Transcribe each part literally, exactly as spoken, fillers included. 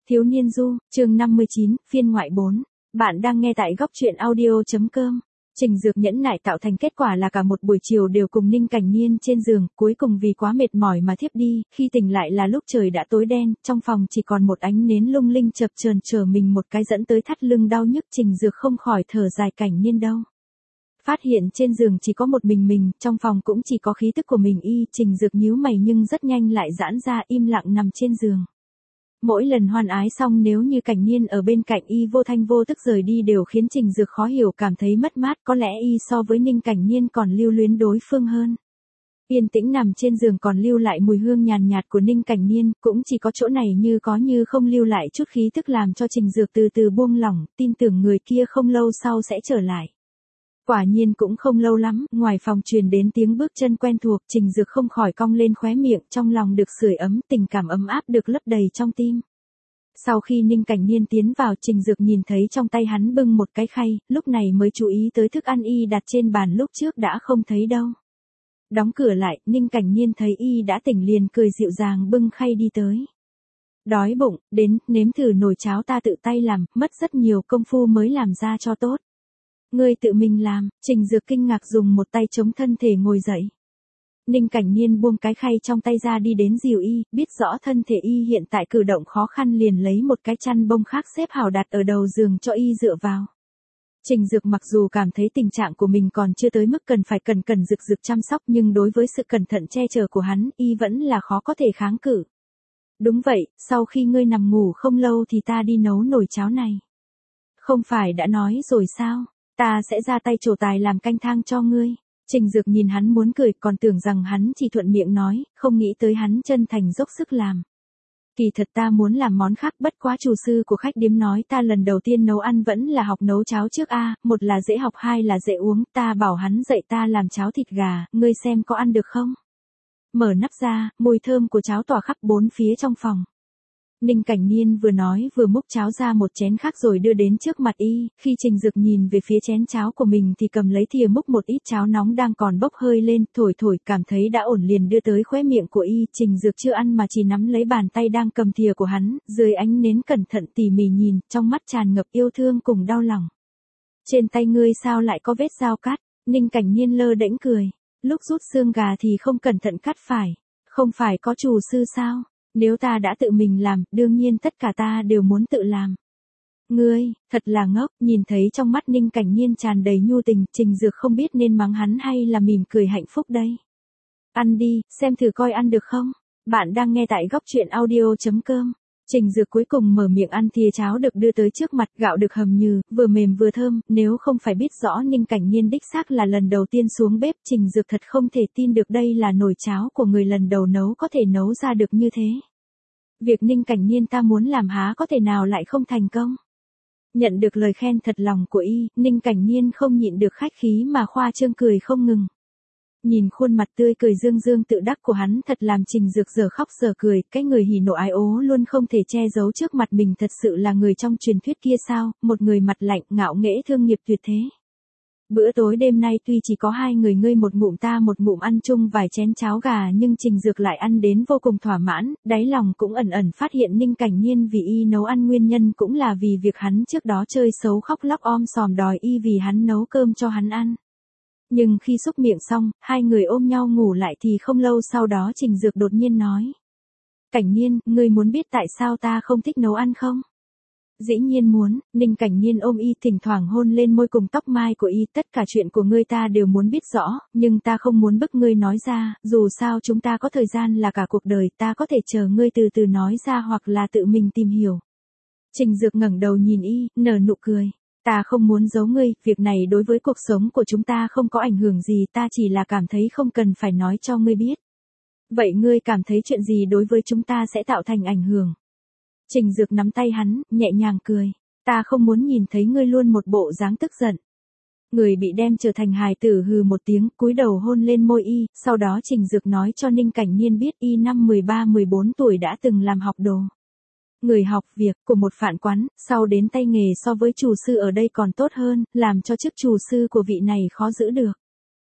Thiếu niên du, chương năm mươi chín, phiên ngoại bốn. Bạn đang nghe tại góc truyện audio.com. Trình Dược nhẫn nại tạo thành kết quả là cả một buổi chiều đều cùng Ninh Cảnh Niên trên giường, cuối cùng vì quá mệt mỏi mà thiếp đi, khi tỉnh lại là lúc trời đã tối đen, trong phòng chỉ còn một ánh nến lung linh chập chờn chờ mình một cái dẫn tới thắt lưng đau nhức. Trình Dược không khỏi thở dài Cảnh Niên đâu. Phát hiện trên giường chỉ có một mình mình, trong phòng cũng chỉ có khí tức của mình y, Trình Dược nhíu mày nhưng rất nhanh lại giãn ra im lặng nằm trên giường. Mỗi lần hoan ái xong nếu như Cảnh Niên ở bên cạnh y vô thanh vô tức rời đi đều khiến Trình Dược khó hiểu cảm thấy mất mát, có lẽ y so với Ninh Cảnh Niên còn lưu luyến đối phương hơn. Yên tĩnh nằm trên giường còn lưu lại mùi hương nhàn nhạt của Ninh Cảnh Niên, cũng chỉ có chỗ này như có như không lưu lại chút khí tức làm cho Trình Dược từ từ buông lỏng, tin tưởng người kia không lâu sau sẽ trở lại. Quả nhiên cũng không lâu lắm, ngoài phòng truyền đến tiếng bước chân quen thuộc, Trình Dược không khỏi cong lên khóe miệng, trong lòng được sưởi ấm, tình cảm ấm áp được lấp đầy trong tim. Sau khi Ninh Cảnh Niên tiến vào, Trình Dược nhìn thấy trong tay hắn bưng một cái khay, lúc này mới chú ý tới thức ăn y đặt trên bàn lúc trước đã không thấy đâu. Đóng cửa lại, Ninh Cảnh Niên thấy y đã tỉnh liền cười dịu dàng bưng khay đi tới. Đói bụng, đến, nếm thử nồi cháo ta tự tay làm, mất rất nhiều công phu mới làm ra cho tốt. Ngươi tự mình làm, Trình Dược kinh ngạc dùng một tay chống thân thể ngồi dậy. Ninh Cảnh Niên buông cái khay trong tay ra đi đến dìu y, biết rõ thân thể y hiện tại cử động khó khăn liền lấy một cái chăn bông khác xếp hào đặt ở đầu giường cho y dựa vào. Trình Dược mặc dù cảm thấy tình trạng của mình còn chưa tới mức cần phải cần cần rực rực chăm sóc nhưng đối với sự cẩn thận che chở của hắn, y vẫn là khó có thể kháng cự. Đúng vậy, sau khi ngươi nằm ngủ không lâu thì ta đi nấu nồi cháo này. Không phải đã nói rồi sao? Ta sẽ ra tay trổ tài làm canh thang cho ngươi. Trình Dược nhìn hắn muốn cười còn tưởng rằng hắn chỉ thuận miệng nói, không nghĩ tới hắn chân thành dốc sức làm. Kỳ thật ta muốn làm món khác bất quá chủ sư của khách điếm nói ta lần đầu tiên nấu ăn vẫn là học nấu cháo trước a, một là dễ học hai là dễ uống, ta bảo hắn dạy ta làm cháo thịt gà, ngươi xem có ăn được không? Mở nắp ra, mùi thơm của cháo tỏa khắp bốn phía trong phòng. Ninh Cảnh Niên vừa nói vừa múc cháo ra một chén khác rồi đưa đến trước mặt y, khi Trình Dược nhìn về phía chén cháo của mình thì cầm lấy thìa múc một ít cháo nóng đang còn bốc hơi lên, thổi thổi cảm thấy đã ổn liền đưa tới khóe miệng của y, Trình Dược chưa ăn mà chỉ nắm lấy bàn tay đang cầm thìa của hắn, dưới ánh nến cẩn thận tỉ mỉ nhìn, trong mắt tràn ngập yêu thương cùng đau lòng. Trên tay ngươi sao lại có vết dao cắt? Ninh Cảnh Niên lơ đễnh cười, lúc rút xương gà thì không cẩn thận cắt phải, không phải có chủ sư sao? Nếu ta đã tự mình làm, đương nhiên tất cả ta đều muốn tự làm. Ngươi, thật là ngốc, nhìn thấy trong mắt Ninh Cảnh Niên tràn đầy nhu tình, Trình Dược không biết nên mắng hắn hay là mỉm cười hạnh phúc đây. Ăn đi, xem thử coi ăn được không? Bạn đang nghe tại góc truyện audio.com. Trình Dược cuối cùng mở miệng ăn thìa cháo được đưa tới trước mặt, gạo được hầm nhừ, vừa mềm vừa thơm, nếu không phải biết rõ Ninh Cảnh Niên đích xác là lần đầu tiên xuống bếp, Trình Dược thật không thể tin được đây là nồi cháo của người lần đầu nấu có thể nấu ra được như thế. Việc Ninh Cảnh Niên ta muốn làm há có thể nào lại không thành công. Nhận được lời khen thật lòng của y, Ninh Cảnh Niên không nhịn được khách khí mà khoa trương cười không ngừng. Nhìn khuôn mặt tươi cười dương dương tự đắc của hắn thật làm Trình Dược giờ khóc giờ cười, cái người hỉ nộ ái ố luôn không thể che giấu trước mặt mình thật sự là người trong truyền thuyết kia sao, một người mặt lạnh ngạo nghễ thương nghiệp tuyệt thế. Bữa tối đêm nay tuy chỉ có hai người ngươi một ngụm ta một ngụm ăn chung vài chén cháo gà nhưng Trình Dược lại ăn đến vô cùng thỏa mãn, đáy lòng cũng ẩn ẩn phát hiện Ninh Cảnh Niên vì y nấu ăn nguyên nhân cũng là vì việc hắn trước đó chơi xấu khóc lóc om sòm đòi y vì hắn nấu cơm cho hắn ăn. Nhưng khi xúc miệng xong, hai người ôm nhau ngủ lại thì không lâu sau đó Trình Dược đột nhiên nói. Cảnh Niên, ngươi muốn biết tại sao ta không thích nấu ăn không? Dĩ nhiên muốn, Ninh Cảnh Niên ôm y thỉnh thoảng hôn lên môi cùng tóc mai của y, tất cả chuyện của ngươi ta đều muốn biết rõ, nhưng ta không muốn bức ngươi nói ra, dù sao chúng ta có thời gian là cả cuộc đời, ta có thể chờ ngươi từ từ nói ra hoặc là tự mình tìm hiểu. Trình Dược ngẩng đầu nhìn y, nở nụ cười. Ta không muốn giấu ngươi, việc này đối với cuộc sống của chúng ta không có ảnh hưởng gì, ta chỉ là cảm thấy không cần phải nói cho ngươi biết. Vậy ngươi cảm thấy chuyện gì đối với chúng ta sẽ tạo thành ảnh hưởng? Trình Dược nắm tay hắn, nhẹ nhàng cười. Ta không muốn nhìn thấy ngươi luôn một bộ dáng tức giận. Người bị đem trở thành hài tử hừ một tiếng, cúi đầu hôn lên môi y, sau đó Trình Dược nói cho Ninh Cảnh Niên biết y năm mười ba mười bốn tuổi đã từng làm học đồ. Người học việc của một phạn quán, sau đến tay nghề so với chủ sư ở đây còn tốt hơn, làm cho chức chủ sư của vị này khó giữ được.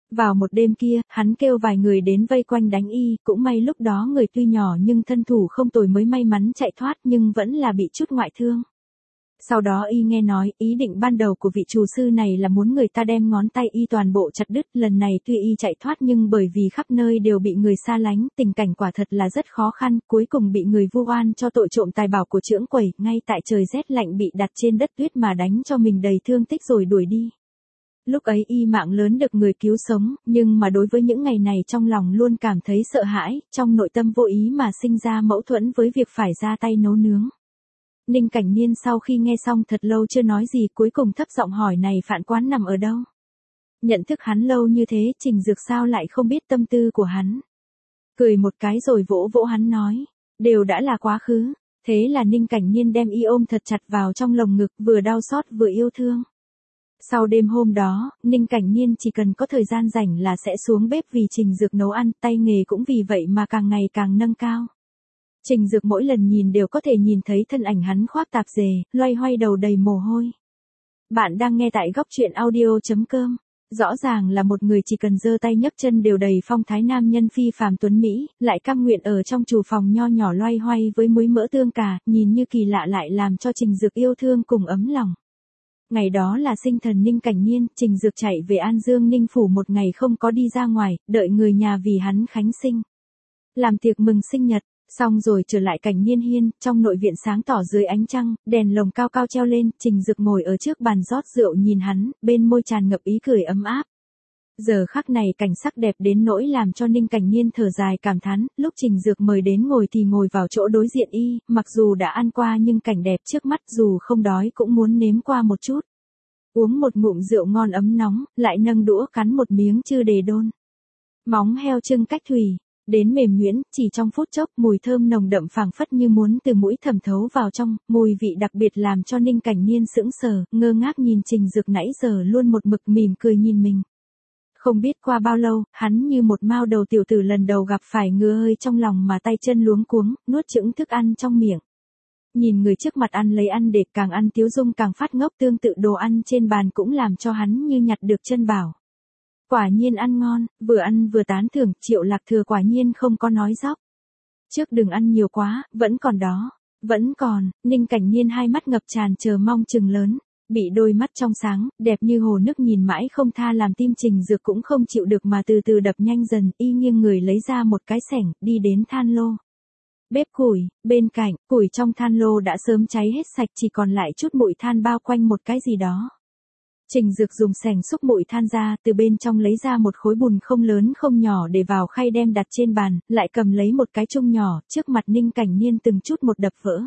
Vào một đêm kia, hắn kêu vài người đến vây quanh đánh y, cũng may lúc đó người tuy nhỏ nhưng thân thủ không tồi mới may mắn chạy thoát nhưng vẫn là bị chút ngoại thương. Sau đó y nghe nói, ý định ban đầu của vị trù sư này là muốn người ta đem ngón tay y toàn bộ chặt đứt, lần này tuy y chạy thoát nhưng bởi vì khắp nơi đều bị người xa lánh, tình cảnh quả thật là rất khó khăn, cuối cùng bị người vu oan cho tội trộm tài bảo của chưởng quầy, ngay tại trời rét lạnh bị đặt trên đất tuyết mà đánh cho mình đầy thương tích rồi đuổi đi. Lúc ấy y mạng lớn được người cứu sống, nhưng mà đối với những ngày này trong lòng luôn cảm thấy sợ hãi, trong nội tâm vô ý mà sinh ra mâu thuẫn với việc phải ra tay nấu nướng. Ninh Cảnh Niên sau khi nghe xong thật lâu chưa nói gì, cuối cùng thấp giọng hỏi này Phạn Quán nằm ở đâu. Nhận thức hắn lâu như thế, Trình Dược sao lại không biết tâm tư của hắn. Cười một cái rồi vỗ vỗ hắn nói, đều đã là quá khứ. Thế là Ninh Cảnh Niên đem y ôm thật chặt vào trong lồng ngực, vừa đau xót vừa yêu thương. Sau đêm hôm đó, Ninh Cảnh Niên chỉ cần có thời gian rảnh là sẽ xuống bếp vì Trình Dược nấu ăn, tay nghề cũng vì vậy mà càng ngày càng nâng cao. Trình Dược mỗi lần nhìn đều có thể nhìn thấy thân ảnh hắn khoác tạp dề, loay hoay đầu đầy mồ hôi. Bạn đang nghe tại góc truyện audio chấm com. Rõ ràng là một người chỉ cần giơ tay nhấc chân đều đầy phong thái nam nhân phi phàm tuấn Mỹ, lại cam nguyện ở trong trù phòng nho nhỏ loay hoay với muối mỡ tương cà, nhìn như kỳ lạ lại làm cho Trình Dược yêu thương cùng ấm lòng. Ngày đó là sinh thần Ninh Cảnh Niên, Trình Dược chạy về An Dương Ninh Phủ một ngày không có đi ra ngoài, đợi người nhà vì hắn khánh sinh. Làm tiệc mừng sinh nhật, xong rồi trở lại Cảnh Niên hiên, trong nội viện sáng tỏ dưới ánh trăng, đèn lồng cao cao treo lên, Trình Dược ngồi ở trước bàn rót rượu nhìn hắn, bên môi tràn ngập ý cười ấm áp. Giờ khắc này cảnh sắc đẹp đến nỗi làm cho Ninh Cảnh Niên thở dài cảm thán, lúc Trình Dược mời đến ngồi thì ngồi vào chỗ đối diện y, mặc dù đã ăn qua nhưng cảnh đẹp trước mắt dù không đói cũng muốn nếm qua một chút. Uống một ngụm rượu ngon ấm nóng, lại nâng đũa cắn một miếng chư đề đôn. Móng heo trưng cách thùy, đến mềm nhuyễn, chỉ trong phút chốc mùi thơm nồng đậm phảng phất như muốn từ mũi thẩm thấu vào trong, mùi vị đặc biệt làm cho Ninh Cảnh Niên sững sờ, ngơ ngác nhìn Trình Dược nãy giờ luôn một mực mỉm cười nhìn mình. Không biết qua bao lâu, hắn như một mao đầu tiểu tử lần đầu gặp phải ngứa hơi trong lòng mà tay chân luống cuống, nuốt chửng thức ăn trong miệng. Nhìn người trước mặt ăn lấy ăn để càng ăn Tiếu Dung càng phát ngốc, tương tự đồ ăn trên bàn cũng làm cho hắn như nhặt được chân bảo. Quả nhiên ăn ngon, vừa ăn vừa tán thưởng, Triệu Lạc Thừa quả nhiên không có nói dóc. Trước đừng ăn nhiều quá, vẫn còn đó, vẫn còn, Ninh Cảnh Niên hai mắt ngập tràn chờ mong chừng lớn. Bị đôi mắt trong sáng, đẹp như hồ nước nhìn mãi không tha làm tim Trình Dược cũng không chịu được mà từ từ đập nhanh dần, y nghiêng người lấy ra một cái xẻng, đi đến than lô. Bếp củi, bên cạnh, củi trong than lô đã sớm cháy hết sạch, chỉ còn lại chút bụi than bao quanh một cái gì đó. Trình Dược dùng xẻng xúc bụi than ra, từ bên trong lấy ra một khối bùn không lớn không nhỏ để vào khay đem đặt trên bàn, lại cầm lấy một cái chung nhỏ, trước mặt Ninh Cảnh Niên từng chút một đập vỡ.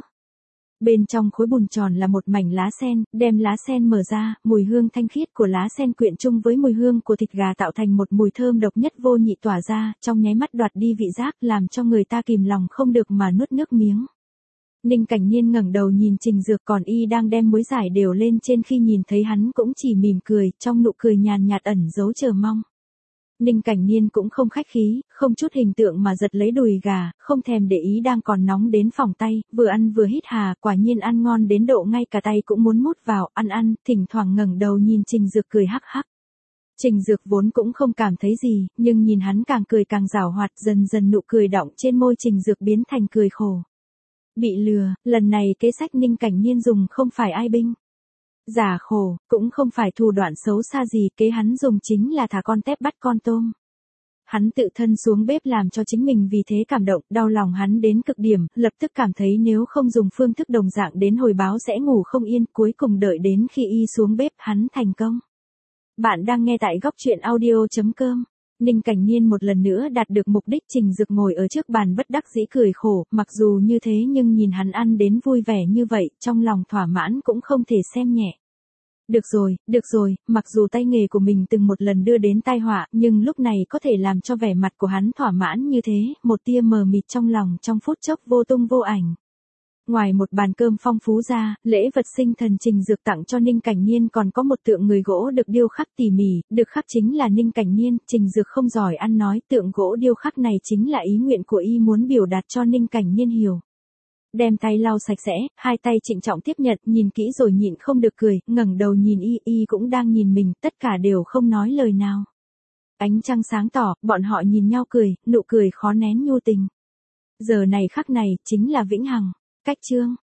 Bên trong khối bùn tròn là một mảnh lá sen, đem lá sen mở ra, mùi hương thanh khiết của lá sen quyện chung với mùi hương của thịt gà tạo thành một mùi thơm độc nhất vô nhị tỏa ra, trong nháy mắt đoạt đi vị giác, làm cho người ta kìm lòng không được mà nuốt nước miếng. Ninh Cảnh Niên ngẩng đầu nhìn Trình Dược, còn y đang đem muối giải đều lên trên, khi nhìn thấy hắn cũng chỉ mỉm cười, trong nụ cười nhàn nhạt ẩn giấu chờ mong. Ninh Cảnh Niên cũng không khách khí, không chút hình tượng mà giật lấy đùi gà, không thèm để ý đang còn nóng đến phỏng tay, vừa ăn vừa hít hà, quả nhiên ăn ngon đến độ ngay cả tay cũng muốn mút vào, ăn ăn, thỉnh thoảng ngẩng đầu nhìn Trình Dược cười hắc hắc. Trình Dược vốn cũng không cảm thấy gì, nhưng nhìn hắn càng cười càng giảo hoạt, dần dần nụ cười đọng trên môi Trình Dược biến thành cười khổ. Bị lừa, lần này kế sách Ninh Cảnh Niên dùng không phải ai binh. Giả khổ, cũng không phải thủ đoạn xấu xa gì, kế hắn dùng chính là thả con tép bắt con tôm. Hắn tự thân xuống bếp làm cho chính mình vì thế cảm động, đau lòng hắn đến cực điểm, lập tức cảm thấy nếu không dùng phương thức đồng dạng đến hồi báo sẽ ngủ không yên, cuối cùng đợi đến khi y xuống bếp hắn thành công. Bạn đang nghe tại góc truyện audio chấm com. Ninh Cảnh Niên một lần nữa đạt được mục đích, Trình Dược ngồi ở trước bàn bất đắc dĩ cười khổ, mặc dù như thế nhưng nhìn hắn ăn đến vui vẻ như vậy, trong lòng thỏa mãn cũng không thể xem nhẹ. Được rồi, được rồi, mặc dù tay nghề của mình từng một lần đưa đến tai họa, nhưng lúc này có thể làm cho vẻ mặt của hắn thỏa mãn như thế, một tia mờ mịt trong lòng trong phút chốc vô tung vô ảnh. Ngoài một bàn cơm phong phú ra, lễ vật sinh thần Trình Dược tặng cho Ninh Cảnh Niên còn có một tượng người gỗ được điêu khắc tỉ mỉ, được khắc chính là Ninh Cảnh Niên, Trình Dược không giỏi ăn nói, tượng gỗ điêu khắc này chính là ý nguyện của y muốn biểu đạt cho Ninh Cảnh Niên hiểu. Đem tay lau sạch sẽ, hai tay trịnh trọng tiếp nhận, nhìn kỹ rồi nhịn không được cười, ngẩng đầu nhìn y, y cũng đang nhìn mình, tất cả đều không nói lời nào. Ánh trăng sáng tỏ, bọn họ nhìn nhau cười, nụ cười khó nén nhu tình. Giờ này khắc này, chính là vĩnh hằng. Cách chương.